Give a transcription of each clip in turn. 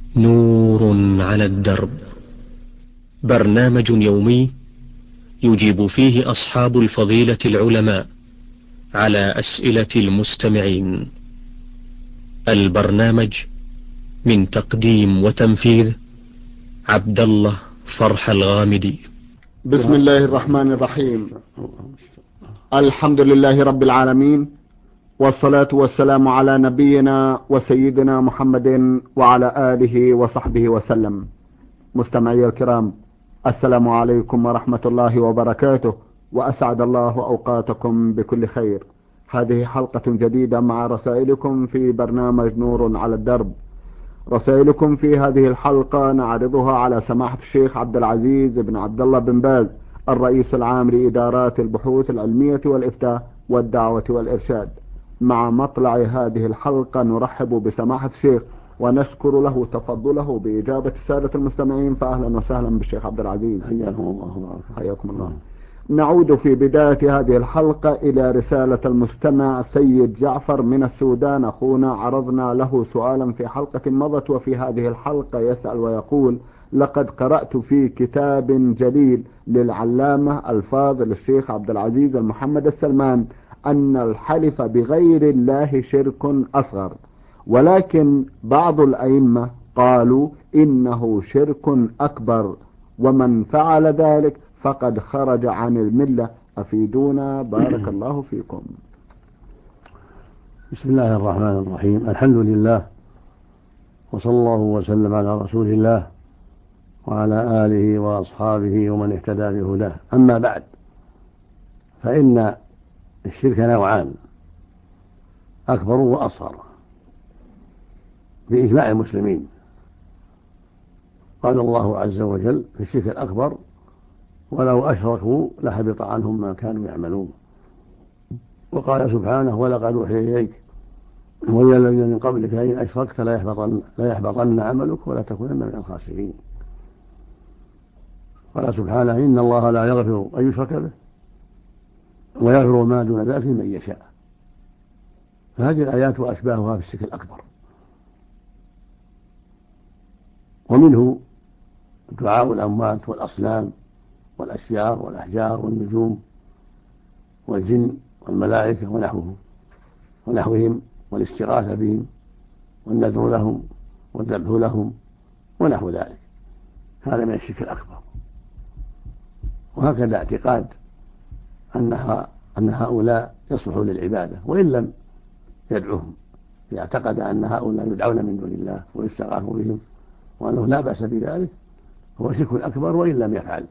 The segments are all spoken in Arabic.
نور على الدرب، برنامج يومي يجيب فيه أصحاب الفضيلة العلماء على أسئلة المستمعين. البرنامج من تقديم وتنفيذ عبد الله فرح الغامدي. بسم الله الرحمن الرحيم. الحمد لله رب العالمين، والصلاة والسلام على نبينا وسيدنا محمد وعلى آله وصحبه وسلم. مستمعي الكرام، السلام عليكم ورحمة الله وبركاته، وأسعد الله أوقاتكم بكل خير. هذه حلقة جديدة مع رسائلكم في برنامج نور على الدرب. رسائلكم في هذه الحلقة نعرضها على سماحة الشيخ عبد العزيز بن عبد الله بن باز، الرئيس العام لإدارات البحوث العلمية والإفتاء والدعوة والإرشاد. مع مطلع هذه الحلقة نرحب بسماحة الشيخ ونشكر له تفضله بإجابة السادة المستمعين، فأهلا وسهلا بالشيخ عبد العزيز. حياكم الله. حياكم الله. نعود في بداية هذه الحلقة إلى رسالة المستمع سيد جعفر من السودان. أخونا عرضنا له سؤالا في حلقة مضت، وفي هذه الحلقة يسأل ويقول: لقد قرأت في كتاب جليل للعلامة الفاضل الشيخ عبد العزيز المحمد السلمان أن الحلف بغير الله شرك أصغر، ولكن بعض الأئمة قالوا إنه شرك أكبر، ومن فعل ذلك فقد خرج عن الملة. أفيدونا بارك الله فيكم. بسم الله الرحمن الرحيم. الحمد لله، وصلى الله وسلم على رسول الله وعلى آله وأصحابه ومن اهتدى بهداه. أما بعد، فإن الشرك نوعان: أكبر وأصغر بإجماع المسلمين. قال الله عز وجل في الشرك الأكبر: ولو أشركوا لحبط عنهم ما كانوا يعملون. وقال سبحانه: ولقد أوحي إليك وإلى الذين من قبلك لئن أشركت ليحبطن عملك ولا تكونن من الخاسرين. قال سبحانه: إن الله لا يغفر أن يشرك به ويغفر ما دون ذلك لمن يشاء. فهذه الآيات وأشباهها في الشرك الأكبر. ومنه دعاء الأموات والأصنام والأشجار والأحجار والنجوم والجن والملائكة ونحوهم، والاستغاثة بهم والنذر لهم والذبح لهم ونحو ذلك. هذا من الشرك الأكبر. وهكذا اعتقاد أن هؤلاء يصلحون للعبادة وإن لم يدعوهم، يعتقد أن هؤلاء يدعون من دون الله ويستغاث بهم وأنه لا بأس بذلك، هو شرك أكبر وإن لم يفعل.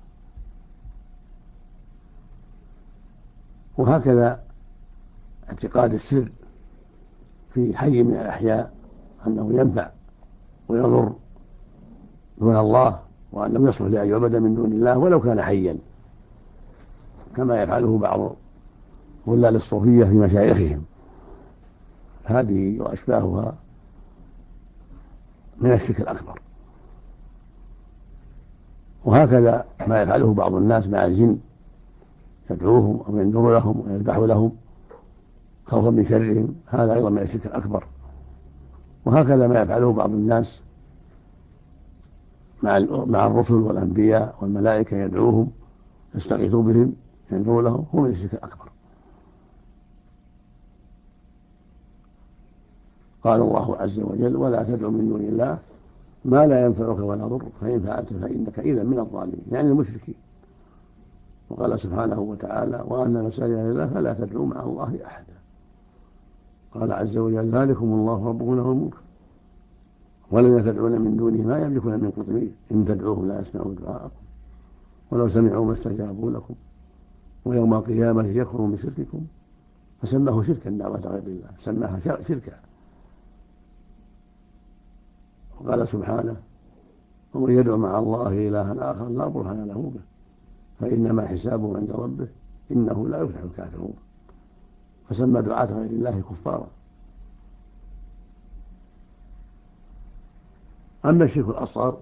وهكذا اعتقاد السر في حي من الأحياء أنه ينفع ويضر دون الله، وأنه يصلح لأن يعبد من دون الله ولو كان حيا، كما يفعله بعض ظلال الصوفية في مشايخهم. هذه وأشباهها من الشرك الأكبر. وهكذا ما يفعله بعض الناس مع الجن، يدعوهم أو ينذر لهم ويذبح لهم خوفا من شرهم، هذا أيضا من الشرك الأكبر. وهكذا ما يفعله بعض الناس مع الرسل والأنبياء والملائكة، يدعوهم يستغيثوا بهم ينذر لهم، هو من الشرك الأكبر. قال الله عز وجل: ولا تدع من دون الله ما لا ينفعك ولا يضرك فإن فعلت فإنك إذا من الظالمين، يعني المشركين. وقال سبحانه وتعالى: وأن المساجد لله فلا تدعوا مع الله أحدا. قال عز وجل: ذلكم الله ربكم له الملك والذين تدعون من دونه ما يملكون من قطمير إن تدعوهم لا يسمعوا دعاءكم ولو سمعوا ما استجابوا لكم ويوم القيامة يكفرون بشرككم. فسماه شركا دعوة غير الله، سماها شركا. وقال سبحانه: ومن يدعو مع الله إلها آخر لا برهان له به فإنما حسابه عند ربه إنه لا يفلح الكافرون. فسمى دعاة غير الله كفارا. أما الشرك الأصغر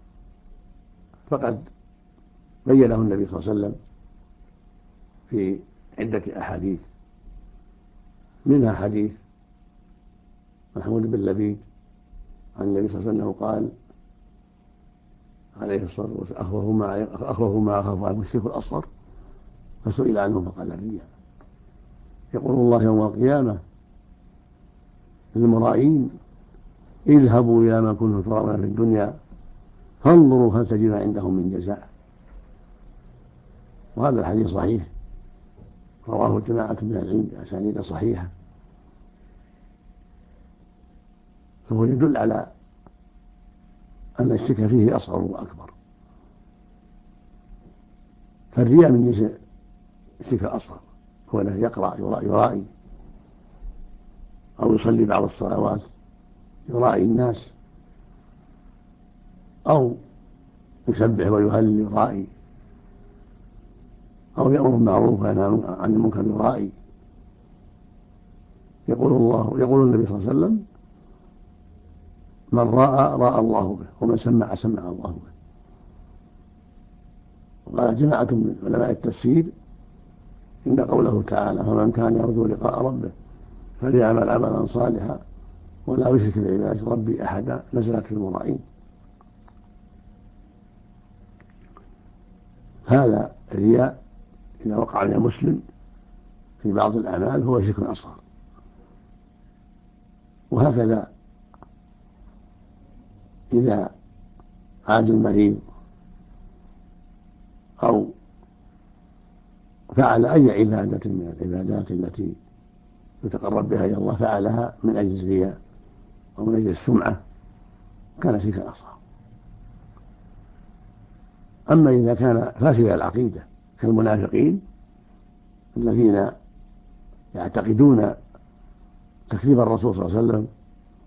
فقد بينه النبي صلى الله عليه وسلم في عدة أحاديث، منها حديث محمود بن لبيد عن النبي صلى الله عليه وسلم قال عليه الصلاة والسلام: أخوف ما أخاف على المشرك الأصغر. فسئل عنه فقال: الرياء. يقول الله يوم القيامة للمرائين: اذهبوا إلى ما كنتم ترون في الدنيا فانظروا هل تجد عندهم من جزاء. وهذا الحديث صحيح، رواه جماعة من العلم بأسانيد صحيحة، فهو يدل على أن الشرك فيه أصغر وأكبر. فالرياء من جنس الشرك الأصغر، هو أنه يقرأ يرائي، أو يصلي بعض الصلوات يرائي الناس، أو يسبح ويهلل يرائي، أو يأمر بالمعروف وينهى عن المنكر يرائي. يقول النبي صلى الله عليه وسلم: من راى الله به، ومن سمع الله به. وقال جماعة من علماء التفسير: إن قوله تعالى: فمن كان يرجو لقاء ربه فليعمل عملا صالحا ولا يشرك بعبادة ربي أحدا، نزلت في المرائين. هذا الرياء إذا وقع من المسلم في بعض الأعمال هو شرك أصغر. وهكذا إذا عاد المريض أو فعل أي عبادة من العبادات التي يتقرب بها إلى الله، فعلها من أجل الرياء أو من أجل السمعة، كان شركا أصغر. أما إذا كان فاسد العقيدة كالمنافقين الذين يعتقدون تكذيب الرسول صلى الله عليه وسلم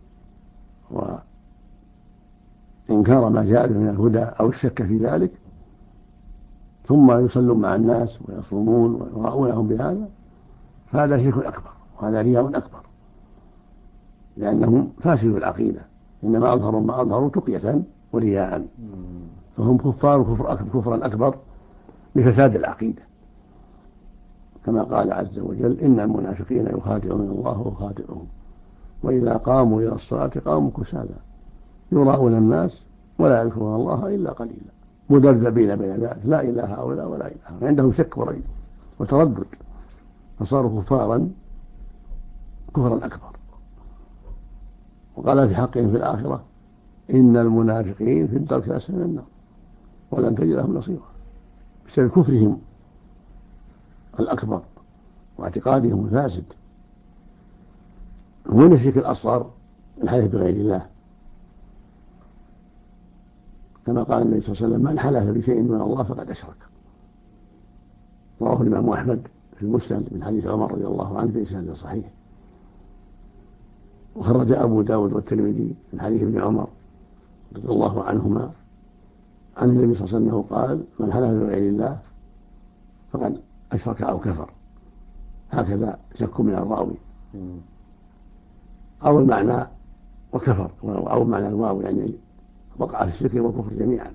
وإنكار ما جاء به من الهدى أو الشك في ذلك، ثم يصلون مع الناس ويصومون ويراؤونهم بهذا، فهذا شرك أكبر وهذا رياء أكبر، لأنهم فاسدوا العقيدة، إنما أظهروا ما أظهروا تقية ورياء، فهم كفار كفرا أكبر بفساد العقيدة، كما قال عز وجل: إن المنافقين يخادعون الله وخادعهم وإذا قاموا إلى الصلاة قاموا كسالى يراؤون الناس ولا يذكرون الله إلا قليلا مذبذبين بين ذلك لا إله هؤلاء ولا إله هؤلاء، عندهم شك وريب وتردد، فصاروا كفرا أكبر. وقال في حقهم في الآخرة: إن المنافقين في الدرك الأسفل من النار ولن تجد لهم نصيرا، بسبب كفرهم الأكبر واعتقادهم الفاسد. ومن الشرك الأصغر الحلف بغير الله، كما قال النبي صلى الله عليه وسلم: من حلف بشيء من الله فقد أشرك. رواه الإمام أحمد في المسند من حديث عمر رضي الله عنه بإسناد صحيح، وخرج أبو داود والترمذي من حديث ابن عمر رضي الله عنهما عن النبي صلى الله عليه وسلم قال: من حلف بغير الله فقد أشرك أو كفر. هكذا شك من الراوي، أو المعنى وكفر، أو معنى الواو يعني وقع في الشرك والكفر جميعا.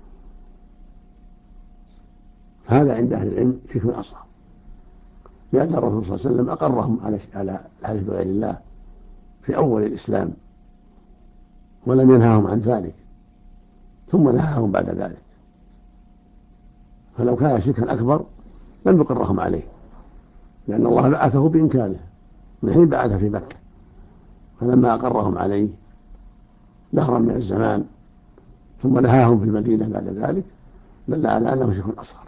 هذا عند أهل العلم شرك أصغر، لأن الرسول صلى الله عليه وسلم أقرهم على الحلف بغير الله في أول الإسلام ولم ينهاهم عن ذلك، ثم نهاهم بعد ذلك. فلو كان شركا أكبر لم يقرهم عليه، لأن الله بعثه بإمكانه من حين بعث في مكة، فلما أقرهم عليه دهرا من الزمان ثم نهاهم في المدينة بعد ذلك دل على أنه شرك أصغر.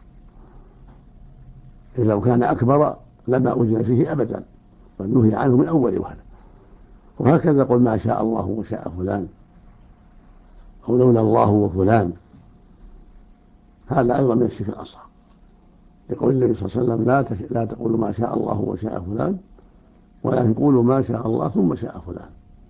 إذا لو كان أكبر لما أذن فيه أبدا، ونهي عنه من أول وهلة. وهكذا قل ما شاء الله وشاء فلان، أو لولا الله وفلان، هذا أيضا من الشرك الأصغر. يقول النبي صلى الله عليه وسلم: لا تقولوا ما شاء الله وشاء فلان، ولكن قولوا ما شاء الله ثم شاء فلان.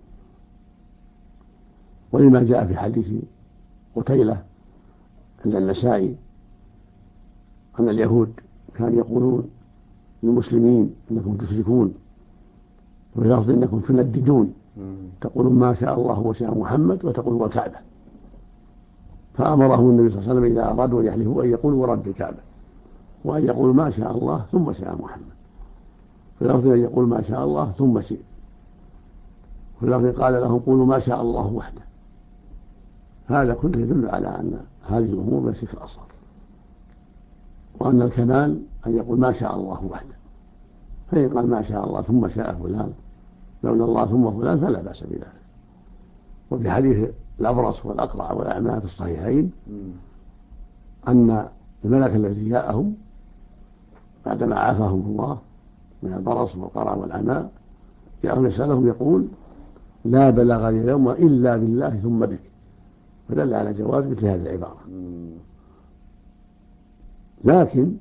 ولما جاء في حديث قتيلة عند النسائي أن اليهود كانوا يقولون للمسلمين: إنكم تشركون، وفي لفظ إنكم تنددون، تقولون ما شاء الله وشاء محمد وتقولون الكعبة. فأمرهم النبي صلى الله عليه وسلم إذا أرادوا أن يحلفوا أن يقولوا ورب الكعبة، وأن يقولوا ما شاء الله ثم شاء محمد، في لفظ أن يقول ما شاء الله ثم شئ. واللفظ قال لهم قولوا ما شاء الله وحده. هذا كله يدل على أن هذه الأمور ليست في الأصل، وأن الكمال أن يقول ما شاء الله وحده. فإن قال ما شاء الله ثم شاء فلان، لولا الله ثم فلان، فلا بأس بذلك. وفي حديث الأبرص والأقرع والأعمى في الصحيحين أن الملك الذي جاءهم بعدما عافاهم الله من البرص والقرع والعمى جاءهم يسألهم يقول لا بلغ لي اليوم إلا بالله ثم بك، فدل على جواز مثل هذه العبارة. لكن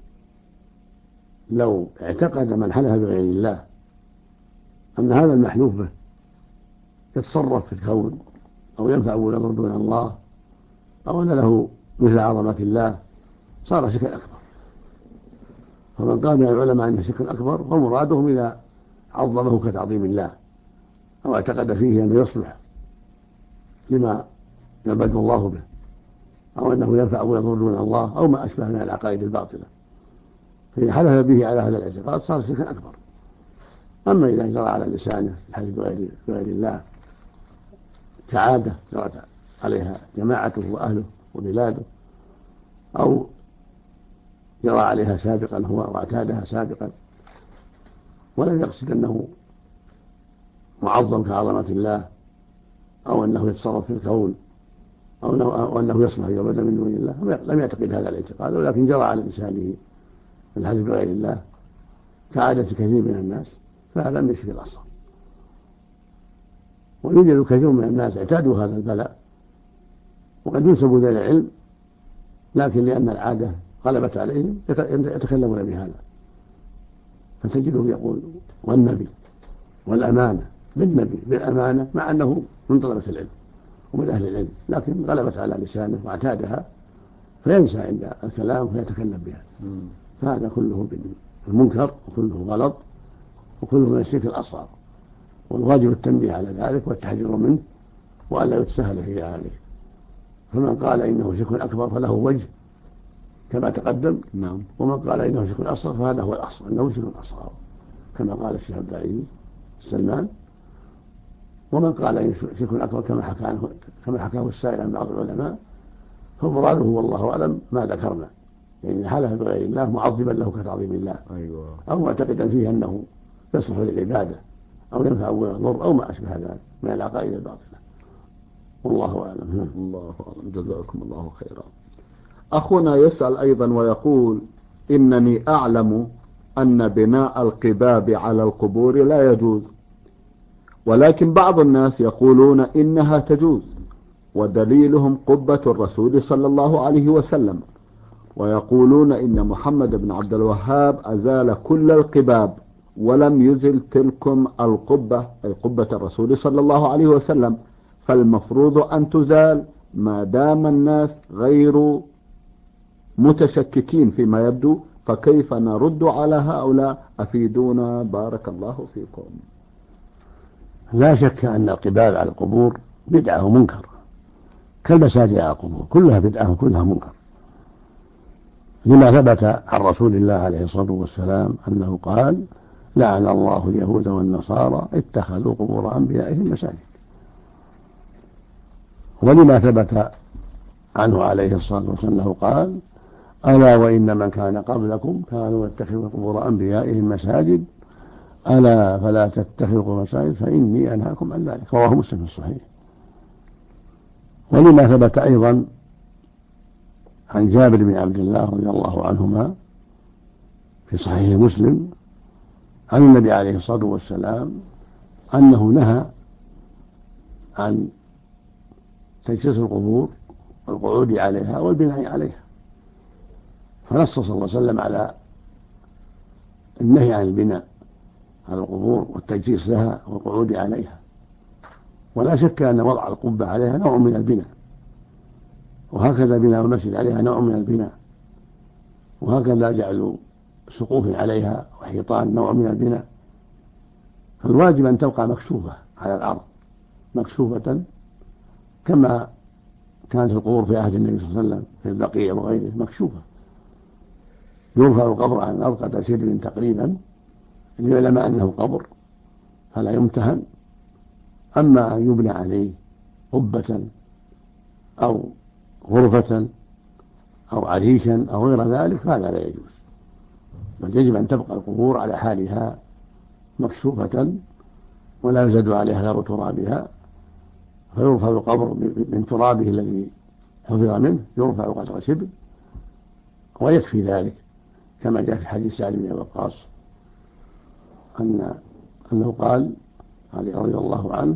لو اعتقد من حلف بغير الله أن هذا المحلوف به يتصرف في الكون أو ينفع ويضر دون الله أو أن له مثل عظمة الله، صار شركا أكبر. فمن قال من العلماء أنه شرك أكبر فمرادهم إذا عظمه كتعظيم الله أو اعتقد فيه أنه يصلح لما يعبد الله به أو أنه ينفع ويضر دون الله أو ما أشبه من العقائد الباطلة، فإن حلف به على هذا الاعتقاد صار شركا أكبر. أما إذا جرى على لسانه الحلف بغير الله كعادة جرت عليها جماعته وأهله وبلاده، أو جرى عليها سابقا هو واعتادها سابقا ولم يقصد أنه معظم كعظمة الله أو أنه يتصرف في الكون أو أنه يصلح يعبد من دون الله، لم يعتقد هذا الاعتقاد، ولكن جرى على لسانه الحلف بغير الله كعادة كثير من الناس، فهذا من الشرك الأصغر. ويوجد كثير من الناس اعتادوا هذا البلاء وقد ينسبوا إلى العلم، لكن لأن العادة غلبت عليهم يتكلمون بهذا، فتجده يقول والنبي والأمانة بالنبي بالأمانة، مع أنه من طلبة العلم ومن أهل العلم، لكن غلبت على لسانه واعتادها فينسى عند الكلام فيتكلم بها. فهذا كله بالمنكر وكله غلط وكله من الشرك الأصغر، والواجب التنبيه على ذلك والتحذير منه وألا يتسهل في ذلك. فمن قال إنه شرك أكبر فله وجه كما تقدم، ومن قال إنه شرك أصغر فهذا هو الأصل أنه شرك أصغر كما قال الشيخ عبد العزيز السلمان. ومن قال إنه شرك أكبر كما حكاه السائل عن بعض العلماء فمراده والله أعلم ما ذكرنا، يعني حلف بغير الله معظما له كتعظيم الله، أو معتقدا فيه أنه يصلح للعبادة أو ينفع ويضر أو ما أشبه ذلك من العقائد الباطلة، والله أعلم. الله أعلم، جزاكم الله خيرا. أخونا يسأل أيضا ويقول إنني أعلم أن بناء القباب على القبور لا يجوز، ولكن بعض الناس يقولون إنها تجوز، ودليلهم قبة الرسول صلى الله عليه وسلم، ويقولون إن محمد بن عبد الوهاب أزال كل القباب ولم يزل تلكم القبة أي قبة الرسول صلى الله عليه وسلم، فالمفروض أن تزال ما دام الناس غير متشككين فيما يبدو، فكيف نرد على هؤلاء؟ أفيدونا بارك الله فيكم. لا شك أن القباب على القبور بدعة ومنكر كالمساجد على القبور، كلها بدعة وكلها منكر، لما ثبت عن رسول الله عليه الصلاة والسلام أنه قال لعن الله اليهود والنصارى اتخذوا قبور أنبيائهم مساجد. ولما ثبت عنه عليه الصلاة والسلام أنه قال ألا وإن من كان قبلكم كانوا يتخذوا قبور أنبيائهم مساجد ألا فلا تتخذوا مساجد فإني أنهاكم عن ذلك، رواه مسلم في الصحيح. ولما ثبت أيضا عن جابر بن عبد الله رضي الله عنهما في صحيح مسلم عن النبي عليه الصلاة والسلام أنه نهى عن تجسيس القبور والقعود عليها والبناء عليها، فنص صلى الله عليه وسلم على النهي عن البناء على القبور والتجسيس لها والقعود عليها. ولا شك أن وضع القبة عليها نوع من البناء، وهكذا بناء المسجد عليها نوع من البناء، وهكذا جعل سقوف عليها وحيطان نوع من البناء. فالواجب أن تبقى مكشوفة على الأرض مكشوفة كما كانت القبور في عهد النبي صلى الله عليه وسلم في البقيع وغيره مكشوفة، يرفع القبر عن الأرض قدر سدر تقريبا ليعلم أنه قبر فلا يمتهن أما أن يبنى عليه قبة أو غرفة أو عريشا أو غير ذلك فهذا لا يجوز، بل يجب أن تبقى القبور على حالها مكشوفة ولا يزاد عليها غير ترابها، فيرفع القبر من ترابه الذي حفظ منه، يرفع قدر شبر ويكفي ذلك، كما جاء في حديث سعد بن وقاص أنه قال علي رضي الله عنه: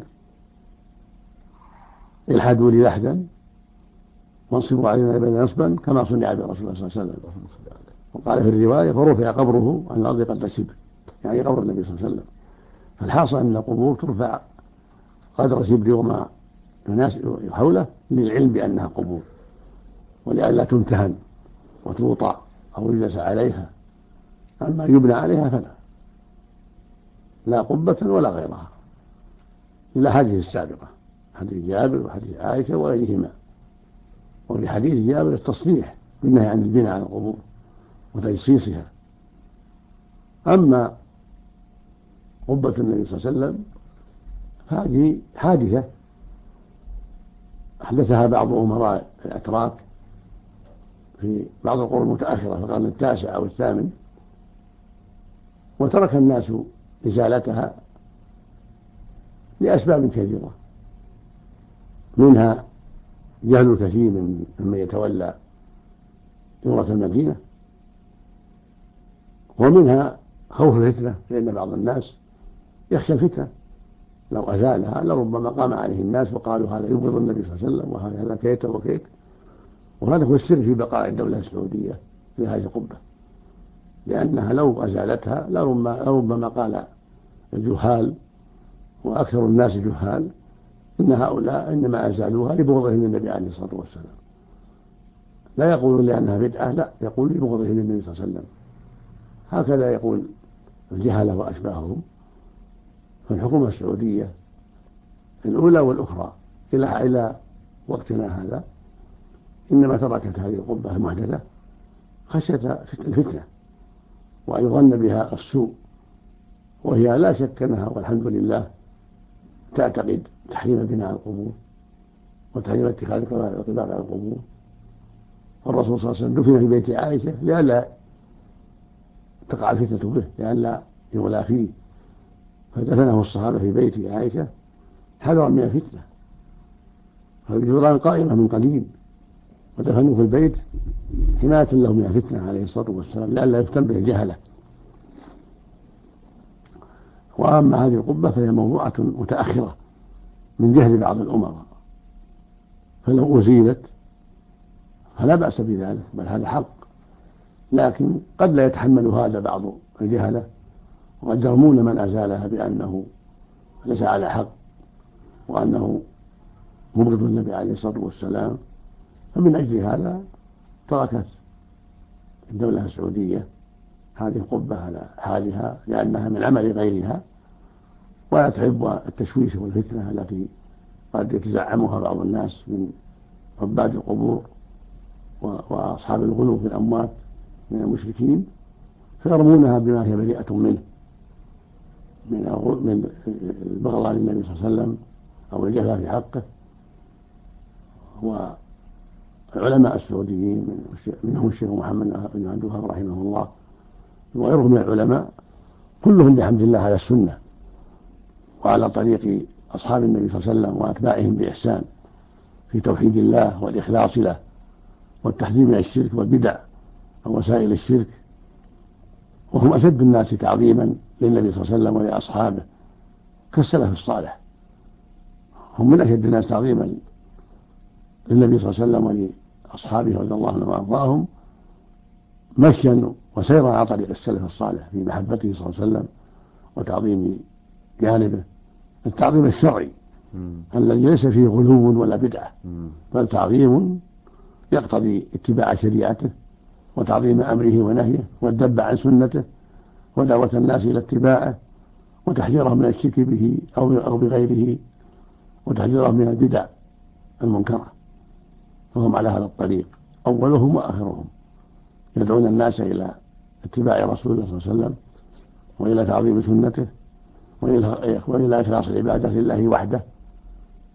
الحدوا لي لحدا وانصبوا علينا بين نصبا كما صنع برسول الله صلى الله عليه وسلم. وقال في الرواية: فرفع قبره عن الأرض قدر شبر، يعني قبر النبي صلى الله عليه وسلم. فالحاصل أن القبور ترفع قدر شبر وما يناسب حوله للعلم بأنها قبور، ولئلا تمتهن وتوطأ أو يجلس عليها. أما يبنى عليها فلا، لا قبة ولا غيرها، إلا حديث السابقة، حديث جابر وحديث عائشة وغيرهما. وفي حديث جابر التصريح بالنهي عن البناء على القبور وتجصيصها. أما قبة النبي صلى الله عليه وسلم هذه حادثة أحدثها بعض أمراء الأتراك في بعض القرون المتأخرة في القرن التاسع أو الثامن، وترك الناس إزالتها لأسباب كثيرة، منها جهل الكثير ممن يتولى إمارة المدينة، ومنها خوف الفتنة، لأن بعض الناس يخشى الفتنة، لو أزالها لربما قام عليه الناس وقالوا هذا يبغض النبي صلى الله عليه وسلم وهذا كيت وكيت. وهذا هو السر في بقاء الدولة السعودية في هذه القبة، لأنها لو أزالتها لربما قال الجهال وأكثر الناس جهال إن هؤلاء إنما أزالوها لبغضهم للنبي عليه الصلاة والسلام، لا يقولون لأنها بدعة، لا، يقول لبغضهم للنبي صلى الله عليه وسلم. هكذا يقول الجهلة وأشباههم. فالحكومة السعودية الأولى والأخرى إلى وقتنا هذا إنما تركت هذه القبة المحدثة خشية الفتنة وأن يظن بها السوء، وهي لا شك أنها والحمد لله تعتقد تحريم بناء القبور وتحريم اتخاذ القباب على القبور. والرسول صلى الله عليه وسلم دفن في بيت عائشة لئلا تقع الفتنة به، لئلا يغلى فيه، فدفنه الصحابة في بيت عائشة حذرا من الفتنة. فالجدران قائمة من قديم، ودفنوه في البيت حماية له من الفتنة عليه الصلاة والسلام، لئلا يفتن به الجهلة. وأما هذه القبة فهي موضوعة متأخرة من جهل بعض الأمراء، فلو أزيلت فلا بأس بذلك، بل هذا حق، لكن قد لا يتحمل هذا بعض الجهلة، وقد يرمون من أزالها بأنه ليس على حق وأنه مبغض النبي عليه الصلاة والسلام. فمن أجل هذا تركت الدولة السعودية هذه القبة على حالها، لأنها من عمل غيرها، ولا تحب التشويش والفتنة التي قد يتزعمها بعض الناس من عباد القبور وأصحاب الغلو في الأموات من المشركين، فيرمونها بما هي بريئة منه من البغضاء للنبي صلى الله عليه وسلم أو الجفاء في حقه. والعلماء السعوديين منهم الشيخ محمد بن عبد الوهاب رحمه الله وغيرهم من العلماء كلهم بحمد الله على السنة وعلى طريق أصحاب النبي صلى الله عليه وسلم وأتباعهم بإحسان في توحيد الله والإخلاص له والتحذير من الشرك والبدع ووسائل الشرك، وهم أشد الناس تعظيما للنبي صلى الله عليه وسلم ولأصحابه كالسلف الصالح، هم من أشد الناس تعظيما للنبي صلى الله عليه وسلم ولأصحابه رضي الله عنهم وأرضاهم، مشيا وسيرا على طريق السلف الصالح في محبته صلى الله عليه وسلم وتعظيم جانبه، التعظيم الشرعي الذي ليس فيه غلو ولا بدعة، بل تعظيم يقتضي اتباع شريعته وتعظيم أمره ونهيه والذب عن سنته ودعوة الناس إلى اتباعه وتحذيرهم من الشرك به أو بغيره وتحذيرهم من البدع المنكرة. فهم على هذا الطريق أولهم وآخرهم، يدعون الناس إلى اتباع رسول الله صلى الله عليه وسلم وإلى تعظيم سنته وإلى إخلاص العبادة لله وحده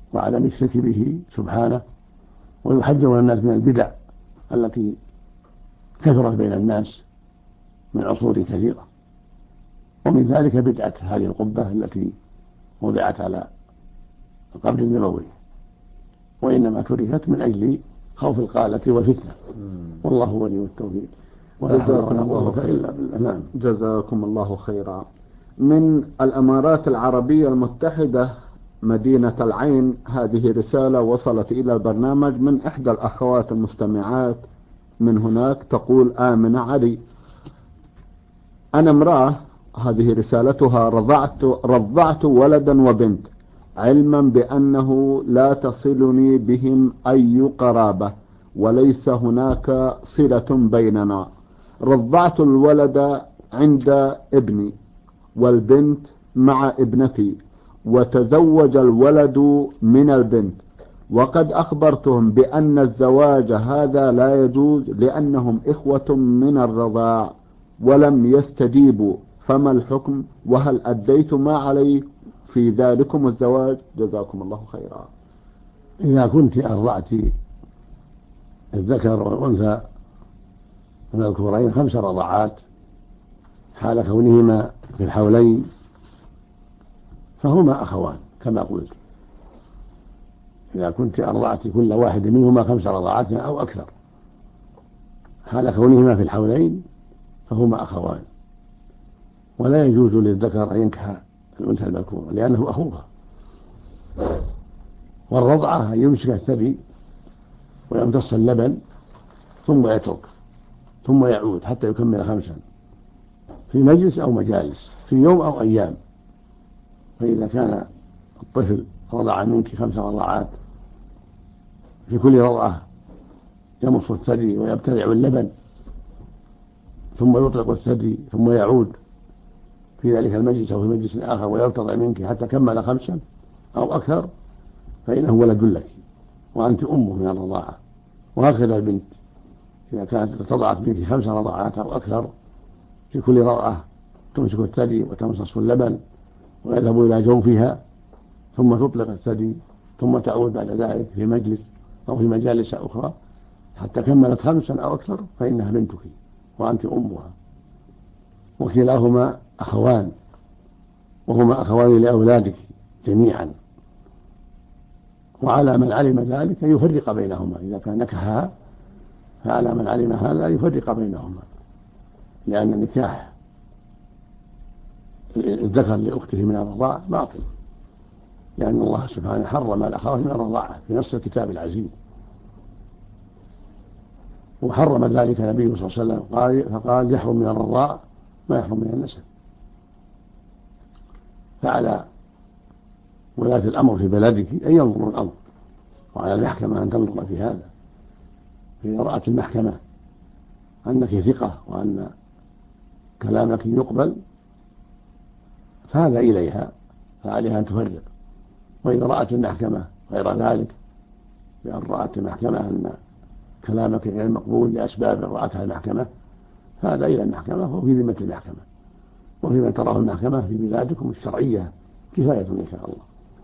وعدم الشرك به سبحانه، ويحذر الناس من البدع التي كثرت بين الناس من عصور كثيرة. ومن ذلك بدعة هذه القبة التي وضعت على القبر النبوي، وإنما تركت من أجل خوف القالة والفتنة، والله ولي التوفيق ولا حول ولا قوة إلا بالله. نعم. جزاكم الله خيرا. من الإمارات العربية المتحدة مدينة العين، هذه رسالة وصلت إلى البرنامج من إحدى الأخوات المستمعات من هناك، تقول آمنة علي: أنا امرأة، هذه رسالتها، رضعت ولدا وبنت، علما بأنه لا تصلني بهم أي قرابة وليس هناك صلة بيننا. رضعت الولد عند ابني والبنت مع ابنتي، وتزوج الولد من البنت، وقد أخبرتهم بأن الزواج هذا لا يجوز لأنهم إخوة من الرضاع ولم يستجيبوا، فما الحكم؟ وهل أديت ما علي في ذلكم الزواج؟ جزاكم الله خيرا. إذا كنت أرضعت الذكر والأنثى من الذكورين 5 رضعات حال كونهما في الحولين فهما أخوان كما قلت. إذا كنت أرضعت كل واحد منهما 5 رضعات أو أكثر حال كونهما في الحولين فهما أخوان، ولا يجوز للذكر أن ينكح الأنثى المذكورة لأنه أخوها. والرضعة يمسك الثدي ويمتص اللبن ثم يترك ثم يعود حتى يكمل 5 في مجلس أو مجالس في يوم أو أيام. فإذا كان الطفل رضع منك 5 رضعات في كل رضعة يمص الثدي ويبتلع اللبن ثم يطلق الثدي ثم يعود في ذلك المجلس أو في مجلس آخر ويرتضع منك حتى كمل 5 أو أكثر، فإنه ولد لك وأنت أمه من الرضاعة. وهكذا البنت إذا كانت ارتضعت منك 5 رضعات أو أكثر في كل رضعة تمسك الثدي وتمصص اللبن ويذهب إلى جوفها ثم تطلق الثدي ثم تعود بعد ذلك في مجلس أو في مجالس أخرى حتى كملت 5 أو أكثر، فإنها بنتك وأنت أمها. وكلاهما أخوان وهما أخوان لأولادك جميعا، وعلى من علم ذلك يفرق بينهما. إذا كان نكحها فعلى من علم هذا يفرق بينهما، لأن نكاح الذكر لأخته من الرضاع باطل، لأن الله سبحانه حرم الأخوات من الرضاعة في نص الكتاب العزيز، وحرم ذلك النبي صلى الله عليه وسلم فقال يحرم من الرضاع ما يحرم من النسب. فعلى ولاة الأمر في بلدك أن ينظروا الأمر، وعلى المحكمة أن تنظر في هذا. فإذا رأت المحكمة أنك ثقة وأن كلامك يقبل فهذا إليها، فعليها أن تفرق. وإذا رأت المحكمة غير ذلك، بأن رأت المحكمة أن كلامك غير مقبول لأسباب رأتها المحكمة، فهذا إلى المحكمة وهو في ذمة المحكمة، وفي من تراه المحكمة في بلادكم الشرعية كفاية إن شاء الله.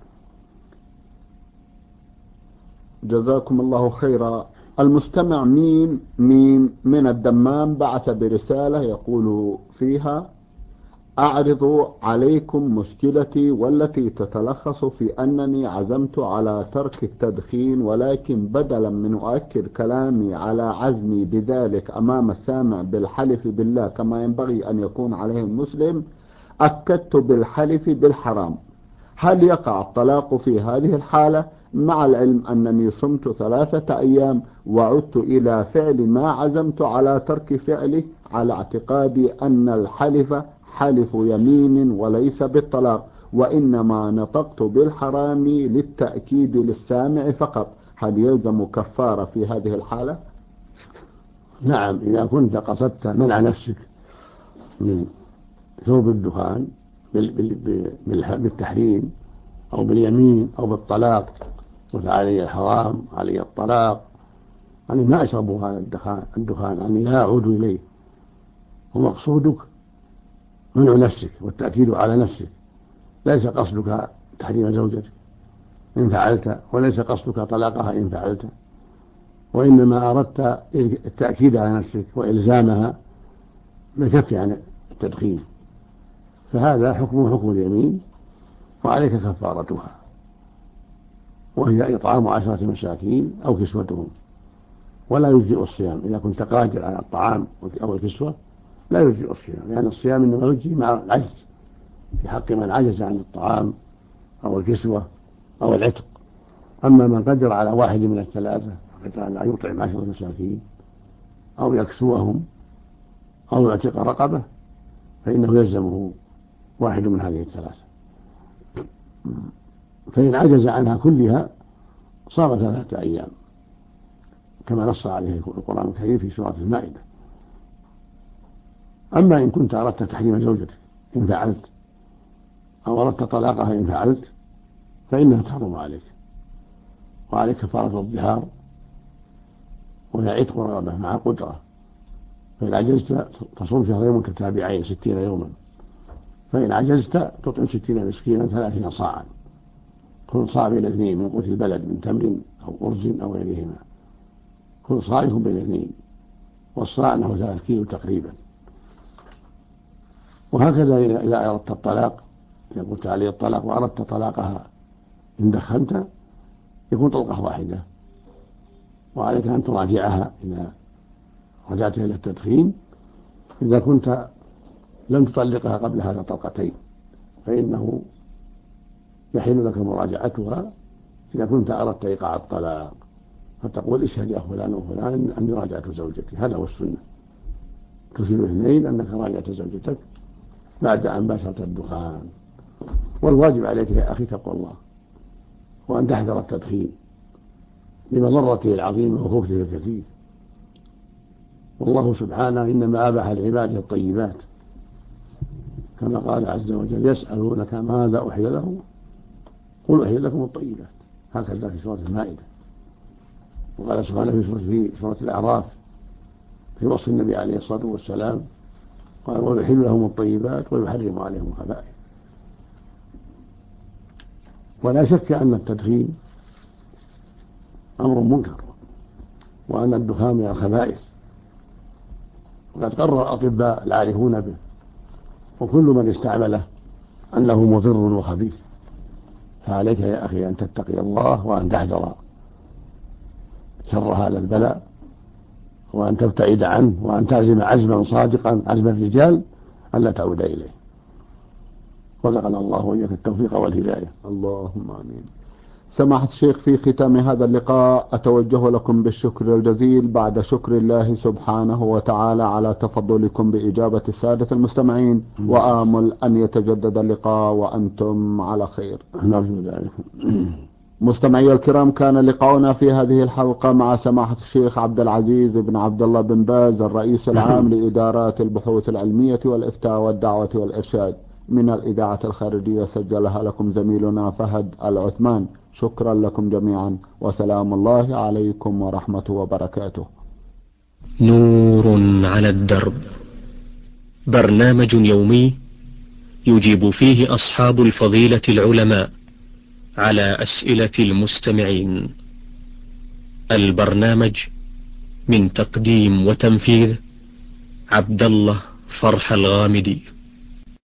جزاكم الله خيرا. المستمع ميم من الدمام بعث برسالة يقول فيها: أعرض عليكم مشكلتي والتي تتلخص في أنني عزمت على ترك التدخين، ولكن بدلا من أؤكد كلامي على عزمي بذلك أمام السامع بالحلف بالله كما ينبغي أن يكون عليه المسلم، أكدت بالحلف بالحرام. هل يقع الطلاق في هذه الحالة، مع العلم أنني صمت 3 أيام وعدت إلى فعل ما عزمت على ترك فعله، على اعتقادي أن الحلف حلف يمين وليس بالطلاق، وإنما نطقت بالحرام للتأكيد للسامع فقط؟ هل يلزم كفارة في هذه الحالة؟ نعم، إذا كنت قصدت منع نفسك من شرب الدخان بالتحريم أو باليمين أو بالطلاق، قلت علي الحرام علي الطلاق، يعني ما أشرب هذا الدخان يعني لا أعود إليه، ومقصودك منع نفسك والتأكيد على نفسك، ليس قصدك تحريم زوجتك. إن فعلت، وليس قصدك طلاقها إن فعلت، وإنما أردت التأكيد على نفسك وإلزامها بالكف عن التدخين، فهذا حكمه حكم اليمين، وعليك كفارتها، وهي إطعام 10 مساكين أو كسوتهم. ولا يجزئ الصيام إذا كنت قادر على الطعام أو الكسوة، لا يجزئ الصيام، لأن الصيام إنما يجزي مع العجز في حق من عجز عن الطعام أو الكسوة أو العتق. أما من قدر على واحد من الثلاثة، قدر على أن يطعم 10 مساكين أو يكسوهم أو يعتق رقبة، فإنه يلزمه واحد من هذه الثلاثة. فإن عجز عنها كلها صام 3 أيام كما نص عليه القرآن الكريم في سورة المائدة. أما إن كنت أردت تحريم زوجتك إن فعلت، أو أردت طلاقها إن فعلت، فإنها تحرم عليك، وعليك كفارة الظهار، وهي عتق رغبة مع قدرة. فإن عجزت تصوم 2 شهرين متتابعين 60 يوما، فإن عجزت تطعم 60 مسكينا 30 صاعا، كل صاع بين 2 من قوت البلد من تمر أو أرز أو غيرهما، كل صاع يكون بين 2، والصاع نحو 3 كيلو تقريبا. وهكذا إذا أردت الطلاق، إذا قلت عليه الطلاق وأردت طلاقها إن دخنت، يكون طلقة واحدة، وعليك أن تراجعها إذا رجعت إلى التدخين. إذا كنت لم تطلقها قبل هذا طلقتين، فإنه يحل لك مراجعتها إذا كنت أردت إيقاع الطلاق، فتقول اشهد يا فلان وفلان أني راجعت زوجتي. هذا هو السنة، تشهد 2 أنك راجعت زوجتك بعد أن باشرت الدخان. والواجب عليك يا أخي تقوى الله، وأن تحذر التدخين لمضرته العظيمة وخبثه الكثير. والله سبحانه إنما أباح لعباده الطيبات، كما قال عز وجل يسألونك ماذا أحل لهم قل أحل لكم الطيبات، هكذا في سورة المائدة. وقال سبحانه في سورة الأعراف في وصف النبي عليه الصلاة والسلام قال ويحل لهم الطيبات ويحرم عليهم الخبائث. ولا شك أن التدخين أمر منكر، وأن الدخان من الخبائث، وقد قرر الأطباء العارفون به وكل من استعمله أنه مضر وخبيث. فعليك يا أخي أن تتقي الله، وأن تحذر شر هذا البلاء، وأن تبتعد عنه، وأن تعزم عزما صادقا عزم الرجال ألا تعود إليه. وذقنا الله وإياك التوفيق والهداية. اللهم آمين. سماحة الشيخ، في ختام هذا اللقاء أتوجه لكم بالشكر الجزيل بعد شكر الله سبحانه وتعالى على تفضلكم بإجابة السادة المستمعين، وآمل أن يتجدد اللقاء وأنتم على خير. نرجو ذلك. مستمعي الكرام، كان لقاؤنا في هذه الحلقة مع سماحة الشيخ عبد العزيز بن عبد الله بن باز، الرئيس العام لإدارات البحوث العلمية والإفتاء والدعوة والإرشاد، من الإذاعة الخارجية، سجلها لكم زميلنا فهد العثمان. شكرا لكم جميعا، وسلام الله عليكم ورحمته وبركاته. نور على الدرب، برنامج يومي يجيب فيه أصحاب الفضيلة العلماء على أسئلة المستمعين. البرنامج من تقديم وتنفيذ عبد الله فرح الغامدي.